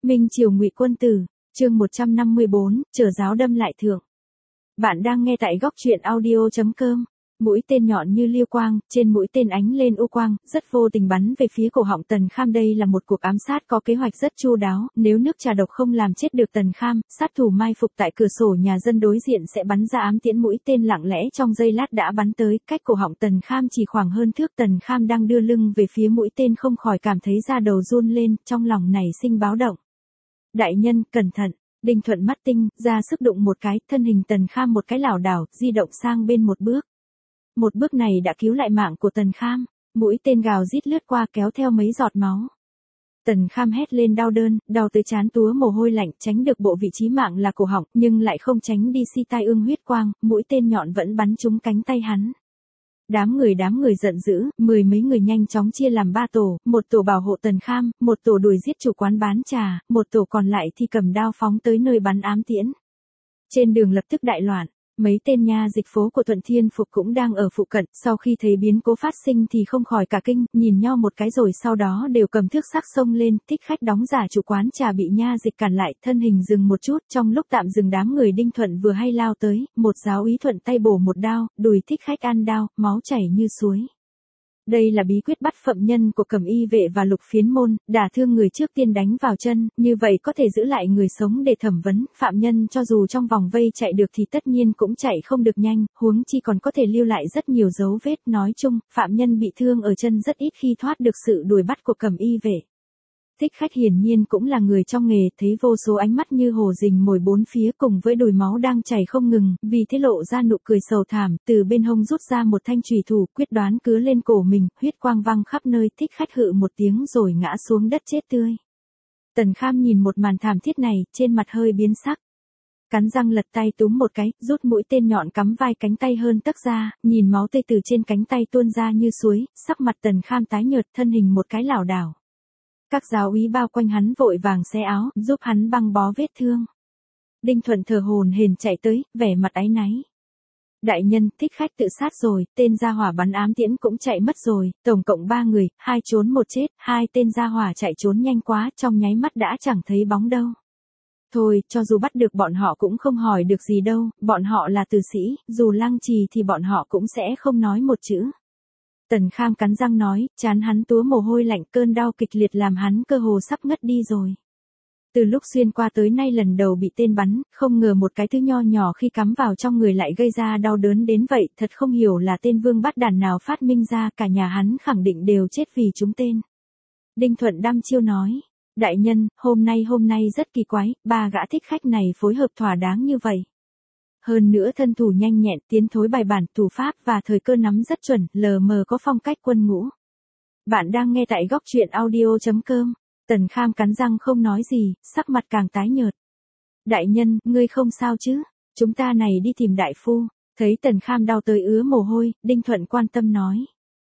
Minh Triều Ngụy Quân Tử, chương 154, trở giáo đâm lại thượng. Bạn đang nghe tại góc truyện audio.com. Mũi tên nhọn như liêu quang, trên mũi tên ánh lên u quang, rất vô tình bắn về phía cổ họng Tần Kham. Đây là một cuộc ám sát có kế hoạch rất chu đáo, nếu nước trà độc không làm chết được Tần Kham, sát thủ mai phục tại cửa sổ nhà dân đối diện sẽ bắn ra ám tiễn. Mũi tên lặng lẽ trong giây lát đã bắn tới, cách cổ họng Tần Kham chỉ khoảng hơn thước. Tần Kham đang đưa lưng về phía mũi tên không khỏi cảm thấy da đầu run lên, trong lòng nảy sinh báo động. Đại nhân, cẩn thận. Đinh Thuận mắt tinh, ra sức đụng một cái, thân hình Tần Kham một cái lảo đảo, di động sang bên một bước. Một bước này đã cứu lại mạng của Tần Kham, mũi tên gào rít lướt qua kéo theo mấy giọt máu. Tần Kham hét lên đau đớn, đau tới trán túa mồ hôi lạnh, tránh được bộ vị chí mạng là cổ họng, nhưng lại không tránh đi si tai ương huyết quang, mũi tên nhọn vẫn bắn trúng cánh tay hắn. Đám người giận dữ, mười mấy người nhanh chóng chia làm ba tổ, một tổ bảo hộ Tần Kham, một tổ đuổi giết chủ quán bán trà, một tổ còn lại thì cầm đao phóng tới nơi bắn ám tiễn. Trên đường lập tức đại loạn. Mấy tên nha dịch phố của Thuận Thiên Phục cũng đang ở phụ cận, sau khi thấy biến cố phát sinh thì không khỏi cả kinh, nhìn nhau một cái rồi sau đó đều cầm thước sắc xông lên. Thích Khách đóng giả chủ quán trà bị nha dịch cản lại, thân hình dừng một chút, trong lúc tạm dừng đám người Đinh Thuận vừa hay lao tới, một giáo úy thuận tay bổ một đao, đùi Thích Khách ăn đao, máu chảy như suối. Đây là bí quyết bắt phạm nhân của Cẩm Y vệ và Lục Phiến môn, đả thương người trước tiên đánh vào chân, như vậy có thể giữ lại người sống để thẩm vấn. Phạm nhân cho dù trong vòng vây chạy được thì tất nhiên cũng chạy không được nhanh, huống chi còn có thể lưu lại rất nhiều dấu vết. Nói chung, phạm nhân bị thương ở chân rất ít khi thoát được sự đuổi bắt của Cẩm Y vệ. Thích Khách hiển nhiên cũng là người trong nghề, thấy vô số ánh mắt như hồ rình mồi bốn phía cùng với đùi máu đang chảy không ngừng, vì thế lộ ra nụ cười sầu thảm, từ bên hông rút ra một thanh chùy thủ, quyết đoán cứa lên cổ mình, huyết quang văng khắp nơi. Thích Khách hự một tiếng rồi ngã xuống đất chết tươi. Tần Kham nhìn một màn thảm thiết này, trên mặt hơi biến sắc. Cắn răng lật tay túm một cái, rút mũi tên nhọn cắm vai cánh tay hơn tấc ra, nhìn máu tươi từ trên cánh tay tuôn ra như suối, sắc mặt Tần Kham tái nhợt, thân hình một cái lảo đảo. Các giáo úy bao quanh hắn vội vàng xé áo, giúp hắn băng bó vết thương. Đinh Thuận thở hổn hển chạy tới, vẻ mặt áy náy. Đại nhân, Thích Khách tự sát rồi, tên gia hỏa bắn ám tiễn cũng chạy mất rồi, tổng cộng 3 người, 2 trốn 1 chết, 2 tên gia hỏa chạy trốn nhanh quá, trong nháy mắt đã chẳng thấy bóng đâu. Thôi, cho dù bắt được bọn họ cũng không hỏi được gì đâu, bọn họ là tử sĩ, dù lăng trì thì bọn họ cũng sẽ không nói một chữ. Tần Kham cắn răng nói, trán hắn túa mồ hôi lạnh, cơn đau kịch liệt làm hắn cơ hồ sắp ngất đi rồi. Từ lúc xuyên qua tới nay lần đầu bị tên bắn, không ngờ một cái thứ nho nhỏ khi cắm vào trong người lại gây ra đau đớn đến vậy, thật không hiểu là tên vương bát đàn nào phát minh ra, cả nhà hắn khẳng định đều chết vì chúng tên. Đinh Thuận đăm chiêu nói, đại nhân, hôm nay rất kỳ quái, 3 gã Thích Khách này phối hợp thỏa đáng như vậy. Hơn nữa thân thủ nhanh nhẹn, tiến thối bài bản, thủ pháp và thời cơ nắm rất chuẩn, lờ mờ có phong cách quân ngũ. Bạn đang nghe tại góc truyện audio.com. Tần Kham cắn răng không nói gì, sắc mặt càng tái nhợt. Đại nhân, ngươi không sao chứ? Chúng ta này đi tìm đại phu. Thấy Tần Kham đau tới ứa mồ hôi, Đinh Thuận quan tâm nói.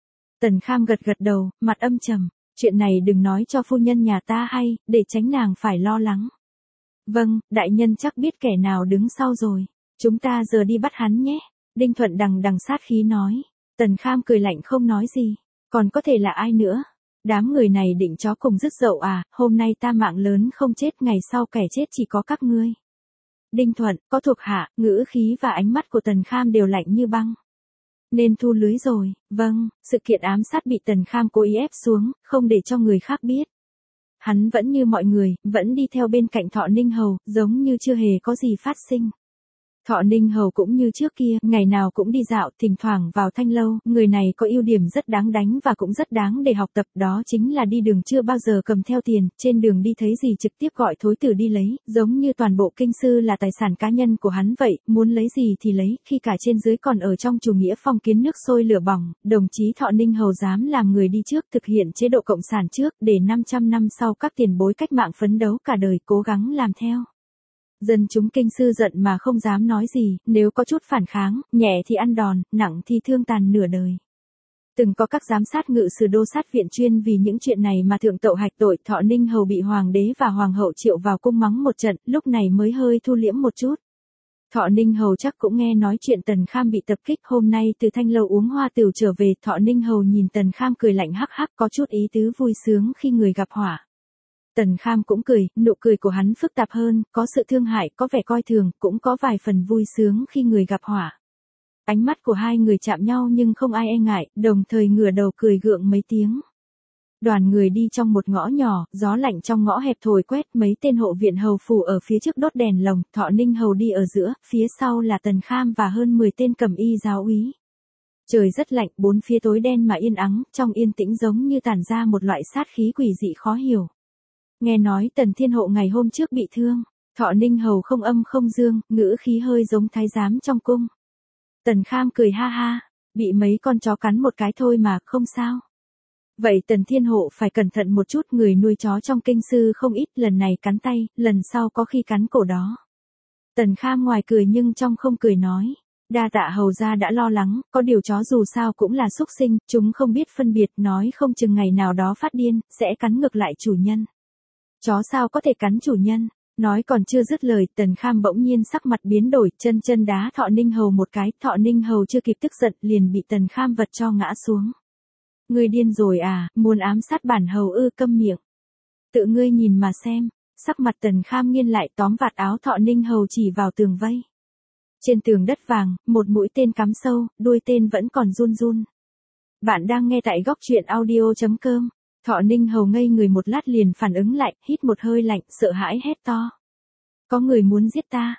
Tần Kham gật gật đầu, mặt âm trầm. Chuyện này đừng nói cho phu nhân nhà ta hay, để tránh nàng phải lo lắng. Vâng, đại nhân chắc biết kẻ nào đứng sau rồi. Chúng ta giờ đi bắt hắn nhé. Đinh Thuận đằng sát khí nói. Tần Kham cười lạnh không nói gì. Còn có thể là ai nữa? Đám người này định chó cùng rứt dậu à, hôm nay ta mạng lớn không chết, ngày sau kẻ chết chỉ có các ngươi. Đinh Thuận, có thuộc hạ, ngữ khí và ánh mắt của Tần Kham đều lạnh như băng. Nên thu lưới rồi, vâng, sự kiện ám sát bị Tần Kham cố ý ép xuống, không để cho người khác biết. Hắn vẫn như mọi người, vẫn đi theo bên cạnh Thọ Ninh Hầu, giống như chưa hề có gì phát sinh. Thọ Ninh Hầu cũng như trước kia, ngày nào cũng đi dạo, thỉnh thoảng vào thanh lâu, người này có ưu điểm rất đáng đánh và cũng rất đáng để học tập, đó chính là đi đường chưa bao giờ cầm theo tiền, trên đường đi thấy gì trực tiếp gọi thối tử đi lấy, giống như toàn bộ kinh sư là tài sản cá nhân của hắn vậy, muốn lấy gì thì lấy, khi cả trên dưới còn ở trong chủ nghĩa phong kiến nước sôi lửa bỏng, đồng chí Thọ Ninh Hầu dám làm người đi trước, thực hiện chế độ cộng sản trước, để 500 năm sau các tiền bối cách mạng phấn đấu cả đời cố gắng làm theo. Dân chúng kinh sư giận mà không dám nói gì, nếu có chút phản kháng, nhẹ thì ăn đòn, nặng thì thương tàn nửa đời. Từng có các giám sát ngự sử đô sát viện chuyên vì những chuyện này mà thượng tậu hạch tội. Thọ Ninh Hầu bị hoàng đế và hoàng hậu triệu vào cung mắng một trận, lúc này mới hơi thu liễm một chút. Thọ Ninh Hầu chắc cũng nghe nói chuyện Tần Kham bị tập kích, hôm nay từ thanh lâu uống hoa tửu trở về. Thọ Ninh Hầu nhìn Tần Kham cười lạnh hắc hắc, có chút ý tứ vui sướng khi người gặp họa. Tần Kham cũng cười, nụ cười của hắn phức tạp hơn, có sự thương hại, có vẻ coi thường, cũng có vài phần vui sướng khi người gặp họa. Ánh mắt của hai người chạm nhau nhưng không ai e ngại, đồng thời ngửa đầu cười gượng mấy tiếng. Đoàn người đi trong một ngõ nhỏ, gió lạnh trong ngõ hẹp thổi quét, mấy tên hộ viện hầu phủ ở phía trước đốt đèn lồng, Thọ Ninh hầu đi ở giữa, phía sau là Tần Kham và hơn 10 tên cầm y giáo úy. Trời rất lạnh, bốn phía tối đen mà yên ắng, trong yên tĩnh giống như tản ra một loại sát khí quỷ dị khó hiểu. Nghe nói Tần Thiên Hộ ngày hôm trước bị thương, Thọ Ninh hầu không âm không dương, ngữ khí hơi giống thái giám trong cung. Tần Kham cười ha ha, bị mấy con chó cắn một cái thôi mà, không sao. Vậy Tần Thiên Hộ phải cẩn thận một chút, người nuôi chó trong kinh sư không ít, lần này cắn tay, lần sau có khi cắn cổ đó. Tần Kham ngoài cười nhưng trong không cười nói, đa tạ hầu gia đã lo lắng, có điều chó dù sao cũng là súc sinh, chúng không biết phân biệt, nói không chừng ngày nào đó phát điên, sẽ cắn ngược lại chủ nhân. Chó sao có thể cắn chủ nhân? Nói còn chưa dứt lời, Tần Kham bỗng nhiên sắc mặt biến đổi, chân đá Thọ Ninh hầu một cái, Thọ Ninh hầu chưa kịp tức giận, liền bị Tần Kham vật cho ngã xuống. Ngươi điên rồi à, muốn ám sát bản hầu ư, câm miệng. Tự ngươi nhìn mà xem, sắc mặt Tần Kham nghiêng lại, tóm vạt áo Thọ Ninh hầu chỉ vào tường vây. Trên tường đất vàng, một mũi tên cắm sâu, đuôi tên vẫn còn run run. Bạn đang nghe tại góc truyện audio.com. Thọ Ninh hầu ngây người một lát liền phản ứng lại, hít một hơi lạnh, sợ hãi hét to. Có người muốn giết ta.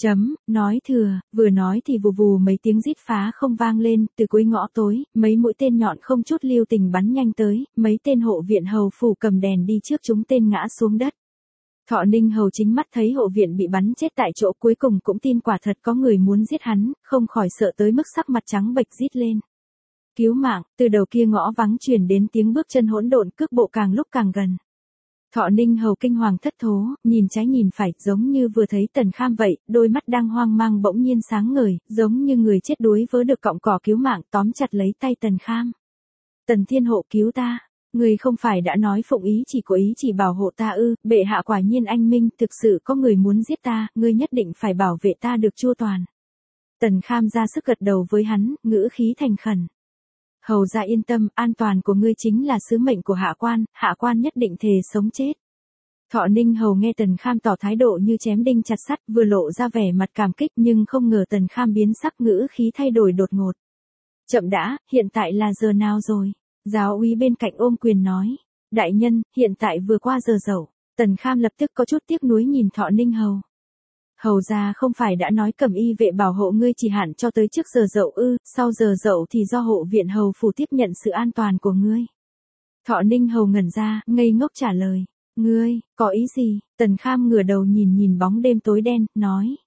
Nói thừa, vừa nói thì vù vù mấy tiếng rít phá không vang lên, từ cuối ngõ tối, mấy mũi tên nhọn không chút lưu tình bắn nhanh tới, mấy tên hộ viện hầu phủ cầm đèn đi trước chúng tên ngã xuống đất. Thọ Ninh hầu chính mắt thấy hộ viện bị bắn chết tại chỗ, cuối cùng cũng tin quả thật có người muốn giết hắn, không khỏi sợ tới mức sắc mặt trắng bệch rít lên. Cứu mạng, từ đầu kia ngõ vắng truyền đến tiếng bước chân hỗn độn, cước bộ càng lúc càng gần. Thọ Ninh hầu kinh hoàng thất thố, nhìn trái nhìn phải, giống như vừa thấy Tần Kham vậy, đôi mắt đang hoang mang bỗng nhiên sáng ngời, giống như người chết đuối vớ được cọng cỏ cứu mạng, tóm chặt lấy tay Tần Kham. Tần Thiên Hộ cứu ta, người không phải đã nói phụng ý chỉ có ý chỉ bảo hộ ta ư, bệ hạ quả nhiên anh minh, thực sự có người muốn giết ta, ngươi nhất định phải bảo vệ ta được chu toàn. Tần Kham ra sức gật đầu với hắn, ngữ khí thành khẩn. Hầu gia yên tâm, an toàn của ngươi chính là sứ mệnh của hạ quan nhất định thề sống chết. Thọ Ninh hầu nghe Tần Kham tỏ thái độ như chém đinh chặt sắt, vừa lộ ra vẻ mặt cảm kích nhưng không ngờ Tần Kham biến sắc, ngữ khí thay đổi đột ngột. Chậm đã, hiện tại là giờ nào rồi? Giáo úy bên cạnh ôm quyền nói. Đại nhân, hiện tại vừa qua giờ dậu. Tần Kham lập tức có chút tiếc nuối nhìn Thọ Ninh hầu. Hầu gia không phải đã nói cẩm y vệ bảo hộ ngươi chỉ hạn cho tới trước giờ dậu ư, sau giờ dậu thì do hộ viện hầu phủ tiếp nhận sự an toàn của ngươi. Thọ Ninh hầu ngẩn ra, ngây ngốc trả lời. Ngươi, có ý gì? Tần Kham ngửa đầu nhìn bóng đêm tối đen, nói.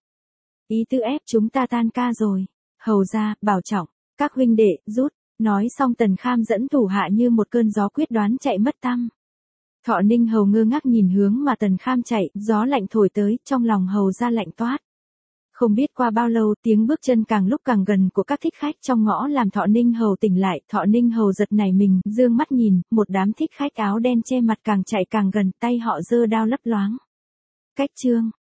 Ý tư ép chúng ta tan ca rồi. Hầu gia, bảo trọng, các huynh đệ, rút. Nói xong Tần Kham dẫn thủ hạ như một cơn gió quyết đoán chạy mất tăm. Thọ Ninh hầu ngơ ngác nhìn hướng mà Tần Kham chạy, gió lạnh thổi tới, trong lòng hầu ra lạnh toát. Không biết qua bao lâu, tiếng bước chân càng lúc càng gần của các thích khách trong ngõ làm Thọ Ninh hầu tỉnh lại, Thọ Ninh hầu giật nảy mình, dương mắt nhìn, một đám thích khách áo đen che mặt càng chạy càng gần, tay họ giơ đao lấp loáng. Cách chương